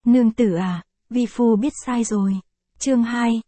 Nương tử à, vi phu biết sai rồi. Chương 2,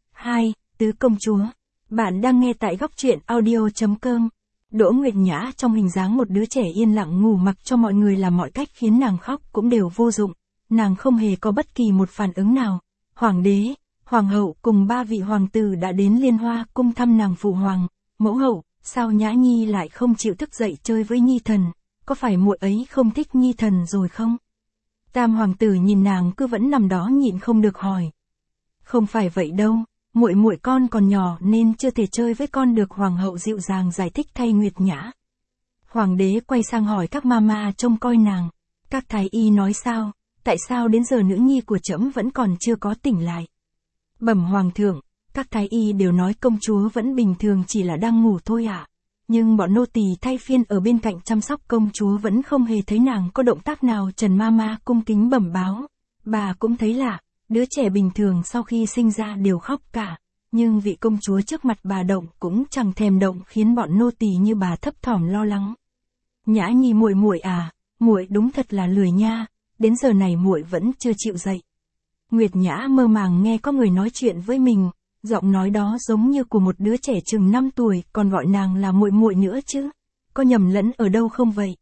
Tứ công chúa. Bạn đang nghe tại góc truyện audio.com. Đỗ Nguyệt Nhã trong hình dáng một đứa trẻ yên lặng ngủ mặc cho mọi người làm mọi cách khiến nàng khóc cũng đều vô dụng. Nàng không hề có bất kỳ một phản ứng nào. Hoàng đế, hoàng hậu cùng 3 vị hoàng tử đã đến Liên Hoa cung thăm nàng phụ hoàng, mẫu hậu, sao Nhã Nhi lại không chịu thức dậy chơi với Nhi thần, có phải muội ấy không thích Nhi thần rồi không? Tam hoàng tử nhìn nàng cứ vẫn nằm đó nhịn không được hỏi. Không phải vậy đâu, muội con còn nhỏ nên chưa thể chơi với con được, hoàng hậu dịu dàng giải thích thay Nguyệt Nhã. Hoàng đế quay sang hỏi các mama trông coi nàng, các thái y nói sao, tại sao đến giờ nữ nhi của trẫm vẫn còn chưa có tỉnh lại? Bẩm hoàng thượng, các thái y đều nói công chúa vẫn bình thường, chỉ là đang ngủ thôi ạ. Nhưng bọn nô tỳ thay phiên ở bên cạnh chăm sóc công chúa vẫn không hề thấy nàng có động tác nào. Trần mama cung kính bẩm báo, bà cũng thấy lạ, đứa trẻ bình thường sau khi sinh ra đều khóc cả, nhưng vị công chúa trước mặt bà động cũng chẳng thèm động, khiến bọn nô tỳ như bà thấp thỏm lo lắng. Nhã Nhi muội à, muội đúng thật là lười nha, đến giờ này muội vẫn chưa chịu dậy. Nguyệt Nhã mơ màng nghe có người nói chuyện với mình, giọng nói đó giống như của một đứa trẻ chừng 5 tuổi, còn gọi nàng là muội nữa chứ, có nhầm lẫn ở đâu không vậy?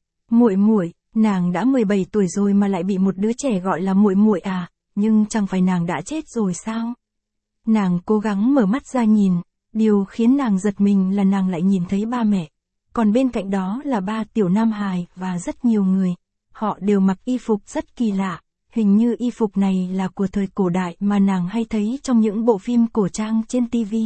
Muội, nàng đã 17 tuổi rồi mà lại bị một đứa trẻ gọi là muội à, nhưng chẳng phải nàng đã chết rồi sao? Nàng cố gắng mở mắt ra nhìn, điều khiến nàng giật mình là nàng lại nhìn thấy ba mẹ, còn bên cạnh đó là 3 tiểu nam hài và rất nhiều người, họ đều mặc y phục rất kỳ lạ. Hình như y phục này là của thời cổ đại mà nàng hay thấy trong những bộ phim cổ trang trên TV.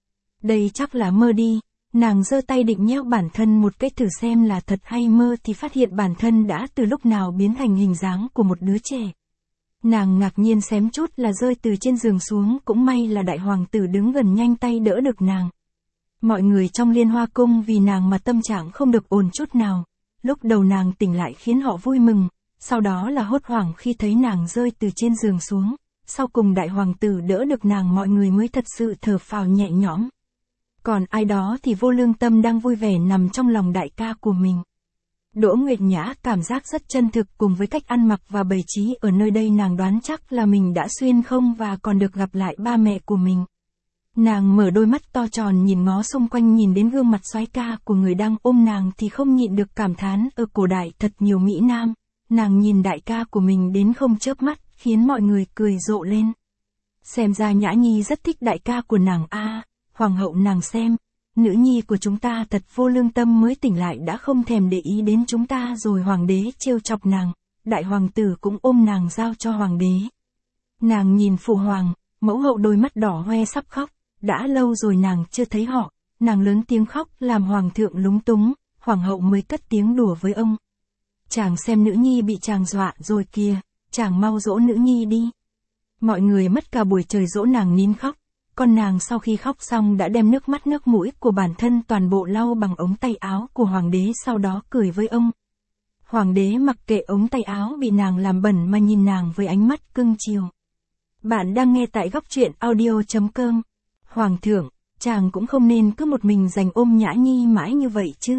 Đây chắc là mơ đi, nàng giơ tay định nheo bản thân một cái thử xem là thật hay mơ thì phát hiện bản thân đã từ lúc nào biến thành hình dáng của một đứa trẻ. Nàng ngạc nhiên xém chút là rơi từ trên giường xuống, cũng may là đại hoàng tử đứng gần nhanh tay đỡ được nàng. Mọi người trong Liên Hoa cung vì nàng mà tâm trạng không được ổn chút nào, lúc đầu nàng tỉnh lại khiến họ vui mừng. Sau đó là hốt hoảng khi thấy nàng rơi từ trên giường xuống, sau cùng đại hoàng tử đỡ được nàng, mọi người mới thật sự thở phào nhẹ nhõm. Còn ai đó thì vô lương tâm đang vui vẻ nằm trong lòng đại ca của mình. Đỗ Nguyệt Nhã cảm giác rất chân thực, cùng với cách ăn mặc và bày trí ở nơi đây nàng đoán chắc là mình đã xuyên không và còn được gặp lại ba mẹ của mình. Nàng mở đôi mắt to tròn nhìn ngó xung quanh, nhìn đến gương mặt soái ca của người đang ôm nàng thì không nhịn được cảm thán, ở cổ đại thật nhiều mỹ nam. Nàng nhìn đại ca của mình đến không chớp mắt, khiến mọi người cười rộ lên. Xem ra Nhã Nhi rất thích đại ca của nàng a. Hoàng hậu nàng xem, nữ nhi của chúng ta thật vô lương tâm, mới tỉnh lại đã không thèm để ý đến chúng ta rồi. Hoàng đế trêu chọc nàng, đại hoàng tử cũng ôm nàng giao cho hoàng đế. Nàng nhìn phụ hoàng, mẫu hậu đôi mắt đỏ hoe sắp khóc, đã lâu rồi nàng chưa thấy họ, nàng lớn tiếng khóc làm hoàng thượng lúng túng, hoàng hậu mới cất tiếng đùa với ông. Chàng xem nữ nhi bị chàng dọa rồi kìa, chàng mau dỗ nữ nhi đi. Mọi người mất cả buổi trời dỗ nàng nín khóc, còn nàng sau khi khóc xong đã đem nước mắt nước mũi của bản thân toàn bộ lau bằng ống tay áo của hoàng đế, sau đó cười với ông. Hoàng đế mặc kệ ống tay áo bị nàng làm bẩn mà nhìn nàng với ánh mắt cưng chiều. Bạn đang nghe tại góc truyện audio.com. Hoàng thượng, chàng cũng không nên cứ một mình dành ôm Nhã Nhi mãi như vậy chứ.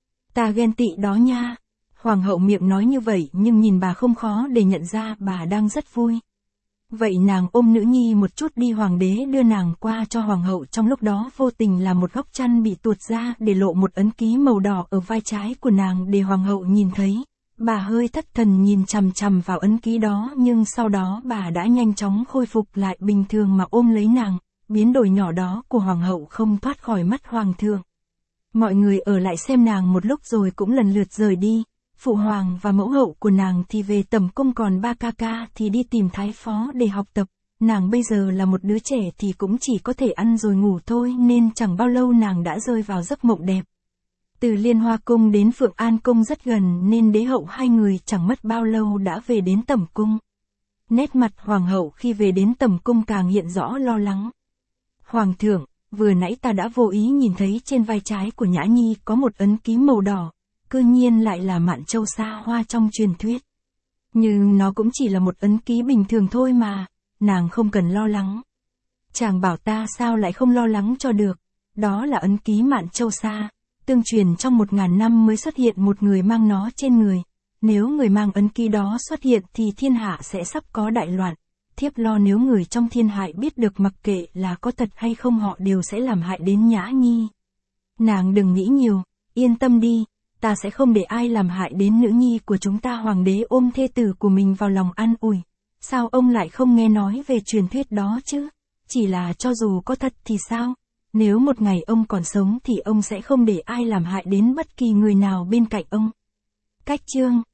Ta ghen tị đó nha. Hoàng hậu miệng nói như vậy nhưng nhìn bà không khó để nhận ra bà đang rất vui. Vậy nàng ôm nữ nhi một chút đi. Hoàng đế đưa nàng qua cho hoàng hậu, trong lúc đó vô tình là một góc chăn bị tuột ra để lộ một ấn ký màu đỏ ở vai trái của nàng để hoàng hậu nhìn thấy. Bà hơi thất thần nhìn chằm chằm vào ấn ký đó, nhưng sau đó bà đã nhanh chóng khôi phục lại bình thường mà ôm lấy nàng. Biến đổi nhỏ đó của hoàng hậu không thoát khỏi mắt hoàng thượng. Mọi người ở lại xem nàng một lúc rồi cũng lần lượt rời đi. Phụ hoàng và mẫu hậu của nàng thì về tẩm cung, còn ba ca ca thì đi tìm thái phó để học tập. Nàng bây giờ là một đứa trẻ thì cũng chỉ có thể ăn rồi ngủ thôi, nên chẳng bao lâu nàng đã rơi vào giấc mộng đẹp. Từ Liên Hoa cung đến Phượng An cung rất gần nên đế hậu hai người chẳng mất bao lâu đã về đến tẩm cung. Nét mặt hoàng hậu khi về đến tẩm cung càng hiện rõ lo lắng. Hoàng thượng, vừa nãy ta đã vô ý nhìn thấy trên vai trái của Nhã Nhi có một ấn ký màu đỏ. Cư nhiên lại là Mạn Châu Sa Hoa trong truyền thuyết. Nhưng nó cũng chỉ là một ấn ký bình thường thôi mà, nàng không cần lo lắng. Chàng bảo ta sao lại không lo lắng cho được, đó là ấn ký Mạn Châu Sa, tương truyền trong 1000 năm mới xuất hiện một người mang nó trên người. Nếu người mang ấn ký đó xuất hiện thì thiên hạ sẽ sắp có đại loạn. Thiếp lo nếu người trong thiên hạ biết được mặc kệ là có thật hay không họ đều sẽ làm hại đến Nhã Nhi. Nàng đừng nghĩ nhiều, yên tâm đi, ta sẽ không để ai làm hại đến nữ nhi của chúng ta. Hoàng đế ôm thê tử của mình vào lòng an ủi. Sao ông lại không nghe nói về truyền thuyết đó chứ? Chỉ là cho dù có thật thì sao? Nếu một ngày ông còn sống thì ông sẽ không để ai làm hại đến bất kỳ người nào bên cạnh ông. Cách chương